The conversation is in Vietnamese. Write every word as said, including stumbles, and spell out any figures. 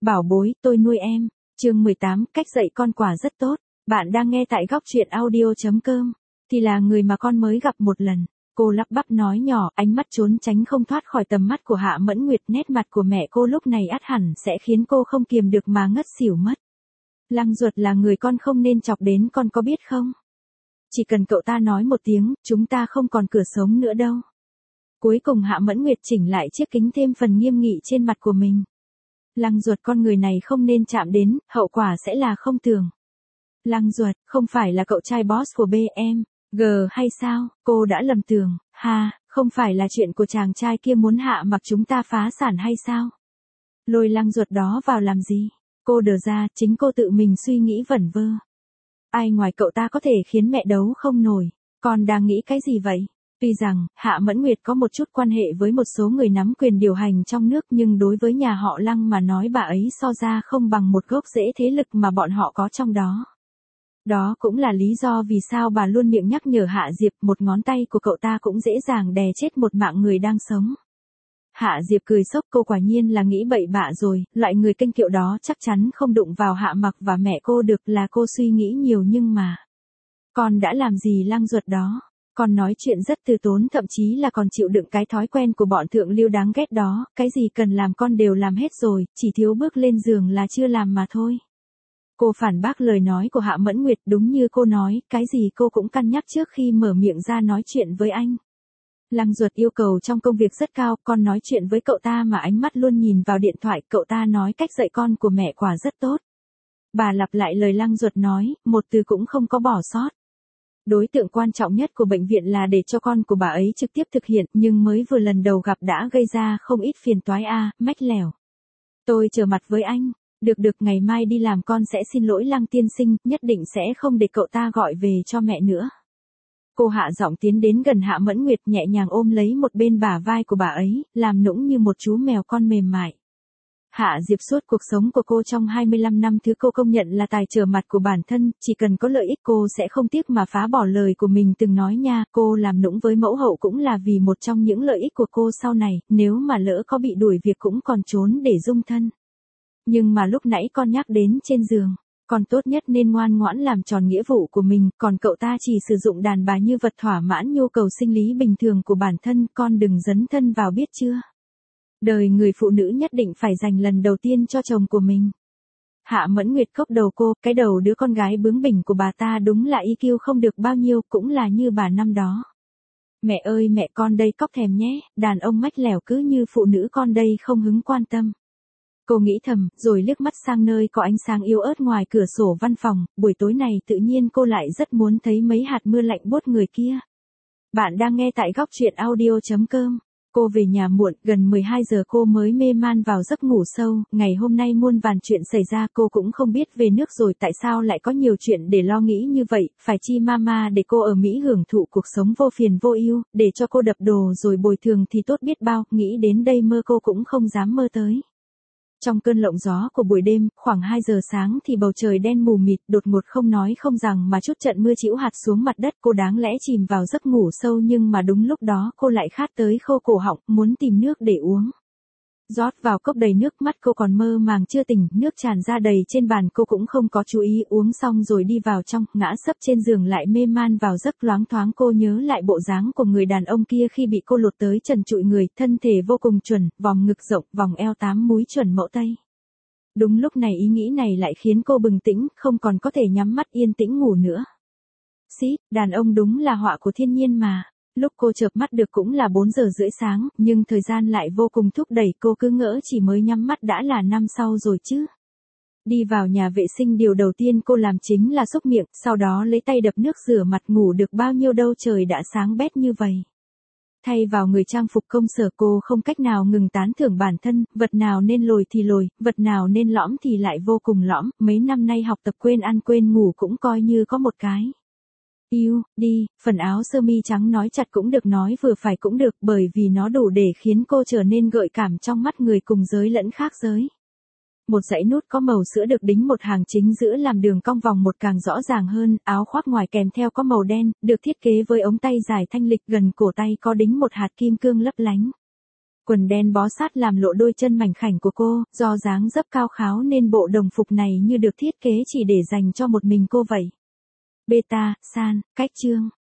Bảo bối, tôi nuôi em. Chương mười tám, cách dạy con quả rất tốt. Bạn đang nghe tại góc truyện audio.com. Thì là người mà con mới gặp một lần. Cô lắp bắp nói nhỏ, ánh mắt trốn tránh không thoát khỏi tầm mắt của Hạ Mẫn Nguyệt. Nét mặt của mẹ cô lúc này ắt hẳn sẽ khiến cô không kiềm được mà ngất xỉu mất. Lăng Duật là người con không nên chọc đến, con có biết không? Chỉ cần cậu ta nói một tiếng, chúng ta không còn cửa sống nữa đâu. Cuối cùng Hạ Mẫn Nguyệt chỉnh lại chiếc kính thêm phần nghiêm nghị trên mặt của mình. Lăng Duật, con người này không nên chạm đến, hậu quả sẽ là không tưởng. Lăng Duật, không phải là cậu trai boss của bê em giê hay sao? Cô đã lầm tưởng, ha, không phải là chuyện của chàng trai kia muốn Hạ Mặc chúng ta phá sản hay sao? Lôi Lăng Duật đó vào làm gì? Cô đờ ra, chính cô tự mình suy nghĩ vẩn vơ. Ai ngoài cậu ta có thể khiến mẹ đấu không nổi? Con đang nghĩ cái gì vậy? Tuy rằng, Hạ Mẫn Nguyệt có một chút quan hệ với một số người nắm quyền điều hành trong nước, nhưng đối với nhà họ Lăng mà nói bà ấy so ra không bằng một gốc rễ thế lực mà bọn họ có trong đó. Đó cũng là lý do vì sao bà luôn miệng nhắc nhở Hạ Diệp, một ngón tay của cậu ta cũng dễ dàng đè chết một mạng người đang sống. Hạ Diệp cười sốc, cô quả nhiên là nghĩ bậy bạ rồi, loại người kênh kiệu đó chắc chắn không đụng vào Hạ Mặc và mẹ cô được, là cô suy nghĩ nhiều. Nhưng mà, con đã làm gì Lăng Duật đó? Con nói chuyện rất từ tốn, thậm chí là còn chịu đựng cái thói quen của bọn thượng lưu đáng ghét đó, cái gì cần làm con đều làm hết rồi, chỉ thiếu bước lên giường là chưa làm mà thôi. Cô phản bác lời nói của Hạ Mẫn Nguyệt, đúng như cô nói, cái gì cô cũng cân nhắc trước khi mở miệng ra nói chuyện với anh. Lăng Duật yêu cầu trong công việc rất cao, con nói chuyện với cậu ta mà ánh mắt luôn nhìn vào điện thoại, cậu ta nói cách dạy con của mẹ quả rất tốt. Bà lặp lại lời Lăng Duật nói, một từ cũng không có bỏ sót. Đối tượng quan trọng nhất của bệnh viện là để cho con của bà ấy trực tiếp thực hiện, nhưng mới vừa lần đầu gặp đã gây ra không ít phiền toái a, à, mách lẻo. Tôi trở mặt với anh. Được được, ngày mai đi làm con sẽ xin lỗi Lăng tiên sinh, nhất định sẽ không để cậu ta gọi về cho mẹ nữa. Cô hạ giọng tiến đến gần Hạ Mẫn Nguyệt, nhẹ nhàng ôm lấy một bên bả vai của bà ấy, làm nũng như một chú mèo con mềm mại. Hạ Diệp, suốt cuộc sống của cô trong hai mươi lăm năm, thứ cô công nhận là tài trở mặt của bản thân, chỉ cần có lợi ích cô sẽ không tiếc mà phá bỏ lời của mình từng nói nha. Cô làm nũng với mẫu hậu cũng là vì một trong những lợi ích của cô sau này, nếu mà lỡ có bị đuổi việc cũng còn trốn để dung thân. Nhưng mà lúc nãy con nhắc đến trên giường, con tốt nhất nên ngoan ngoãn làm tròn nghĩa vụ của mình, còn cậu ta chỉ sử dụng đàn bà như vật thỏa mãn nhu cầu sinh lý bình thường của bản thân, con đừng dấn thân vào biết chưa? Đời người phụ nữ nhất định phải dành lần đầu tiên cho chồng của mình. Hạ Mẫn Nguyệt cốc đầu cô, cái đầu đứa con gái bướng bỉnh của bà ta đúng là i kiu không được bao nhiêu, cũng là như bà năm đó. Mẹ ơi mẹ, con đây cóc thèm nhé, đàn ông mách lẻo cứ như phụ nữ con đây không hứng quan tâm. Cô nghĩ thầm, rồi liếc mắt sang nơi có ánh sáng yếu ớt ngoài cửa sổ văn phòng, buổi tối này tự nhiên cô lại rất muốn thấy mấy hạt mưa lạnh buốt người kia. Bạn đang nghe tại góc truyện audio.com. Cô về nhà muộn, gần mười hai giờ cô mới mê man vào giấc ngủ sâu, ngày hôm nay muôn vàn chuyện xảy ra, cô cũng không biết về nước rồi tại sao lại có nhiều chuyện để lo nghĩ như vậy, phải chi mama để cô ở Mỹ hưởng thụ cuộc sống vô phiền vô ưu, để cho cô đập đồ rồi bồi thường thì tốt biết bao, nghĩ đến đây mơ cô cũng không dám mơ tới. Trong cơn lộng gió của buổi đêm, khoảng hai giờ sáng thì bầu trời đen mù mịt, đột ngột không nói không rằng mà chút trận mưa trĩu hạt xuống mặt đất, cô đáng lẽ chìm vào giấc ngủ sâu nhưng mà đúng lúc đó cô lại khát tới khô cổ họng, muốn tìm nước để uống. Rót vào cốc đầy nước, mắt cô còn mơ màng chưa tỉnh, nước tràn ra đầy trên bàn, cô cũng không có chú ý, uống xong rồi đi vào trong, ngã sấp trên giường lại mê man vào giấc. Loáng thoáng cô nhớ lại bộ dáng của người đàn ông kia khi bị cô lột tới trần trụi người, thân thể vô cùng chuẩn, vòng ngực rộng, vòng eo tám múi chuẩn mẫu Tây. Đúng lúc này ý nghĩ này lại khiến cô bừng tỉnh, không còn có thể nhắm mắt yên tĩnh ngủ nữa. Xí, đàn ông đúng là họa của thiên nhiên mà. Lúc cô chợp mắt được cũng là bốn giờ rưỡi sáng, nhưng thời gian lại vô cùng thúc đẩy, cô cứ ngỡ chỉ mới nhắm mắt đã là năm sau rồi chứ. Đi vào nhà vệ sinh, điều đầu tiên cô làm chính là xúc miệng, sau đó lấy tay đập nước rửa mặt, ngủ được bao nhiêu đâu, trời đã sáng bét như vậy. Thay vào người trang phục công sở, cô không cách nào ngừng tán thưởng bản thân, vật nào nên lồi thì lồi, vật nào nên lõm thì lại vô cùng lõm, mấy năm nay học tập quên ăn quên ngủ cũng coi như có một cái. Yêu, đi, phần áo sơ mi trắng nói chặt cũng được, nói vừa phải cũng được, bởi vì nó đủ để khiến cô trở nên gợi cảm trong mắt người cùng giới lẫn khác giới. Một dãy nút có màu sữa được đính một hàng chính giữa làm đường cong vòng một càng rõ ràng hơn, áo khoác ngoài kèm theo có màu đen, được thiết kế với ống tay dài thanh lịch, gần cổ tay có đính một hạt kim cương lấp lánh. Quần đen bó sát làm lộ đôi chân mảnh khảnh của cô, do dáng dấp cao kháo nên bộ đồng phục này như được thiết kế chỉ để dành cho một mình cô vậy. Beta, san, cách chương.